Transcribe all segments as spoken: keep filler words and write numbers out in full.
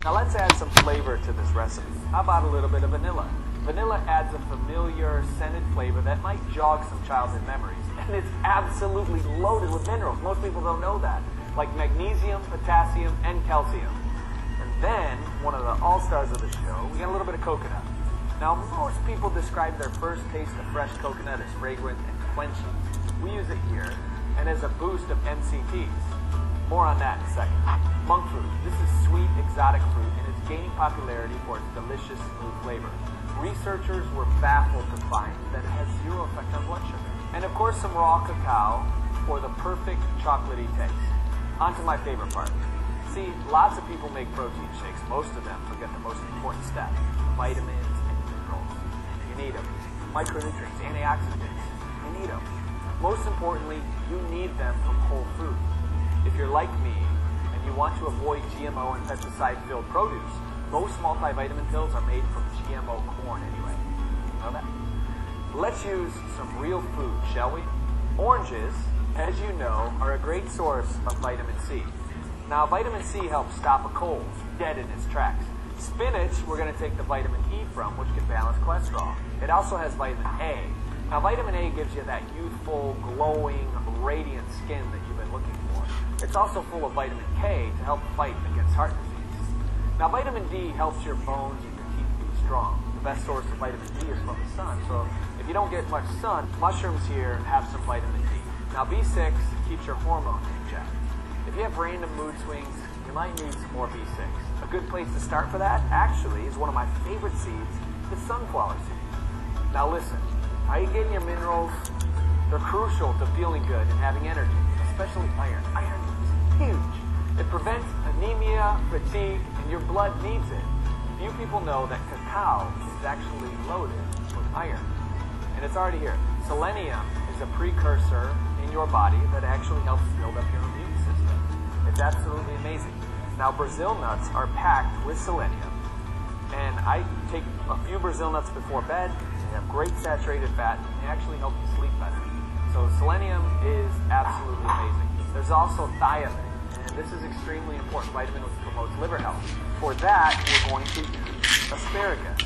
Now let's add some flavor to this recipe. How about a little bit of vanilla? Vanilla adds a familiar scented flavor that might jog some childhood memories. And it's absolutely loaded with minerals. Most people don't know that. Like magnesium, potassium, and calcium. And then, one of the all-stars of the show, we got a little bit of coconut. Now, most people describe their first taste of fresh coconut as fragrant and quenching. We use it here, and as a boost of M C Ts. More on that in a second. Monk fruit. This is sweet, exotic fruit, and it's gaining popularity for its delicious, smooth flavor. Researchers were baffled to find that it has zero effect on blood sugar. And of course, some raw cacao for the perfect chocolatey taste. On to my favorite part. See, lots of people make protein shakes. Most of them forget the most important step. Vitamins and minerals. You need them. Micronutrients, antioxidants. You need them. Most importantly, you need them from whole food. If you're like me, and you want to avoid G M O and pesticide-filled produce, most multivitamin pills are made from G M O corn anyway. You know that? Let's use some real food, shall we? Oranges, as you know, are a great source of vitamin C. Now, vitamin C helps stop a cold, dead in its tracks. Spinach, we're going to take the vitamin E from, which can balance cholesterol. It also has vitamin A. Now, vitamin A gives you that youthful, glowing, radiant skin that you've been looking for. It's also full of vitamin K to help fight against heart disease. Now, vitamin D helps your bones and your teeth be strong. The best source of vitamin D is from the sun, so if you don't get much sun, mushrooms here have some vitamin D. Now, B six keeps your hormones in check. If you have random mood swings, you might need some more B six. A good place to start for that, actually, is one of my favorite seeds, the sunflower seed. Now listen, how you getting your minerals? They're crucial to feeling good and having energy, especially iron. Iron is huge. It prevents anemia, fatigue, and your blood needs it. Few people know that cacao is actually loaded with iron. And it's already here. Selenium is a precursor in your body that actually helps build up your immune system. It's absolutely amazing. Now, Brazil nuts are packed with selenium. And I take a few Brazil nuts before bed. They have great saturated fat, and they actually help you sleep better. So selenium is absolutely amazing. There's also thiamine, and this is extremely important vitamin which promotes liver health. For that, we're going to use asparagus.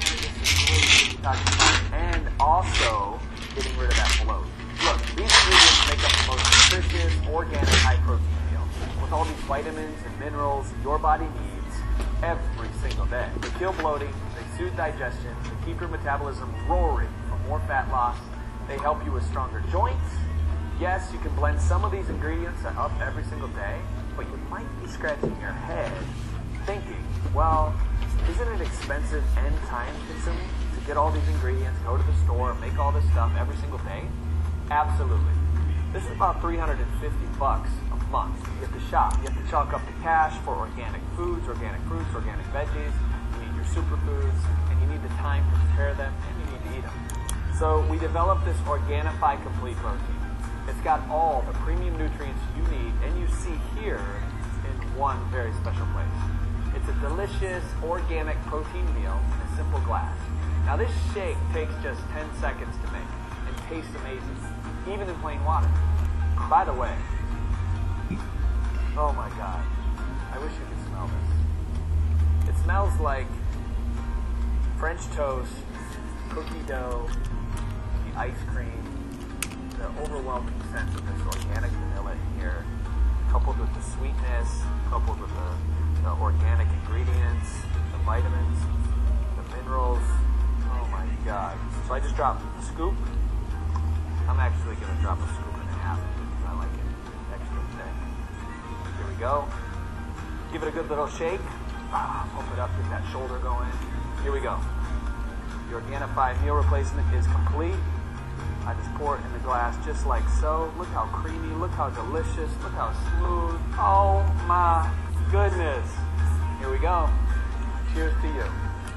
And also getting rid of that bloat. Look, these ingredients make up the most nutritious, organic, high-protein meal. With all these vitamins and minerals your body needs every single day. They kill bloating, they soothe digestion, they keep your metabolism roaring for more fat loss. They help you with stronger joints. Yes, you can blend some of these ingredients up every single day, but you might be scratching your head thinking, well, isn't it expensive and time consuming to get all these ingredients, go to the store, make all this stuff every single day? Absolutely. This is about three hundred fifty bucks a month. You have to shop. You have to chalk up the cash for organic foods, organic fruits, organic veggies. You need your superfoods, and you need the time to prepare them, and you need to eat them. So we developed this Organifi Complete Protein. It's got all the premium nutrients you need, and you see here in one very special place. It's a delicious, organic protein meal in a simple glass. Now this shake takes just ten seconds to make and tastes amazing, even in plain water. By the way, oh my God, I wish you could smell this. It smells like French toast, cookie dough, the ice cream, the overwhelming sense of this organic vanilla in here, coupled with the sweetness, coupled with the, the organic ingredients, the vitamins, the minerals. Oh my God. So I just dropped a scoop. I'm actually going to drop a scoop and a half because I like it extra thick. Here we go. Give it a good little shake. Ah, pump it up, get that shoulder going. Here we go. The Organifi meal replacement is complete. I just pour it in the glass just like so. Look how creamy, look how delicious, look how smooth. Oh my goodness. Here we go. Cheers to you.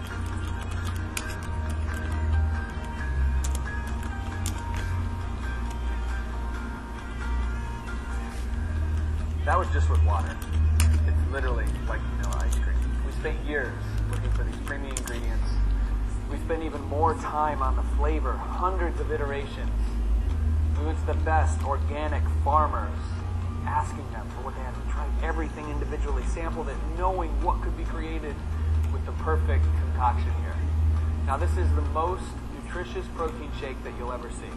That was just with water. It's literally like vanilla ice cream. We spent years looking for these premium ingredients. We spent even more time on the flavor, hundreds of iterations. We went to the best organic farmers, asking them for what they have. We tried everything individually, sampled it, knowing what could be created with the perfect concoction here. Now this is the most nutritious protein shake that you'll ever see.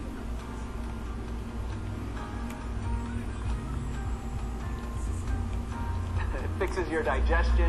It fixes your digestion.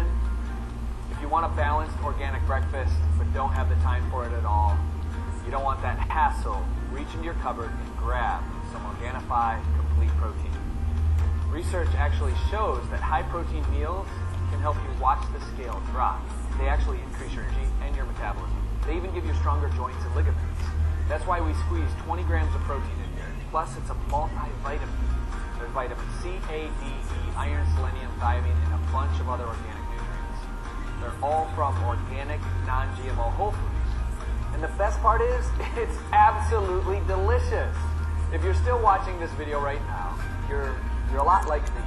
If you want a balanced organic breakfast but don't have the time for it at all, you don't want that hassle, reach into your cupboard and grab some Organifi Complete Protein. Research actually shows that high protein meals can help you watch the scale drop. They actually increase your energy and your metabolism. They even give you stronger joints and ligaments. That's why we squeeze twenty grams of protein in here. Plus it's a multivitamin. There's vitamin C, A, D, E, iron, selenium, thiamine, and a bunch of other organic nutrients. They're all from organic, non-G M O whole foods. And the best part is, it's absolutely delicious. If you're still watching this video right now, you're, you're a lot like me.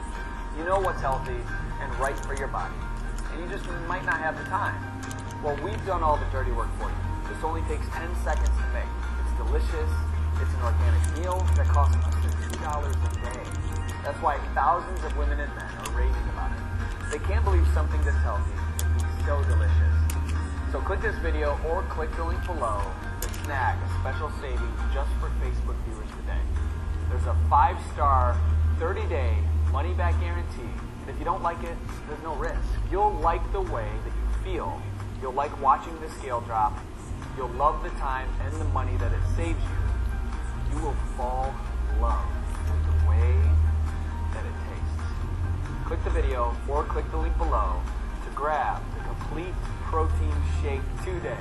You know what's healthy and right for your body. And you just might not have the time. Well, we've done all the dirty work for you. This only takes ten seconds to make. It's delicious. It's an organic meal that costs less than two dollars a day. That's why thousands of women and men are raving about it. They can't believe something this healthy can be so delicious. So click this video or click the link below to snag a special savings just for Facebook viewers today. There's a five-star, thirty-day money-back guarantee. And if you don't like it, there's no risk. You'll like the way that you feel. You'll like watching the scale drop. You'll love the time and the money that it saves you. You will fall in love with the way that it tastes. Click the video or click the link below to grab the Complete Protein Shake today.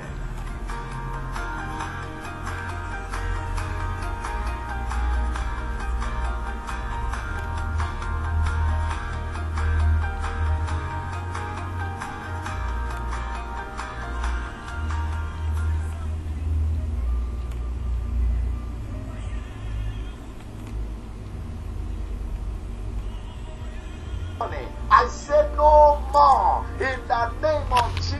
I said no more in the name of Jesus.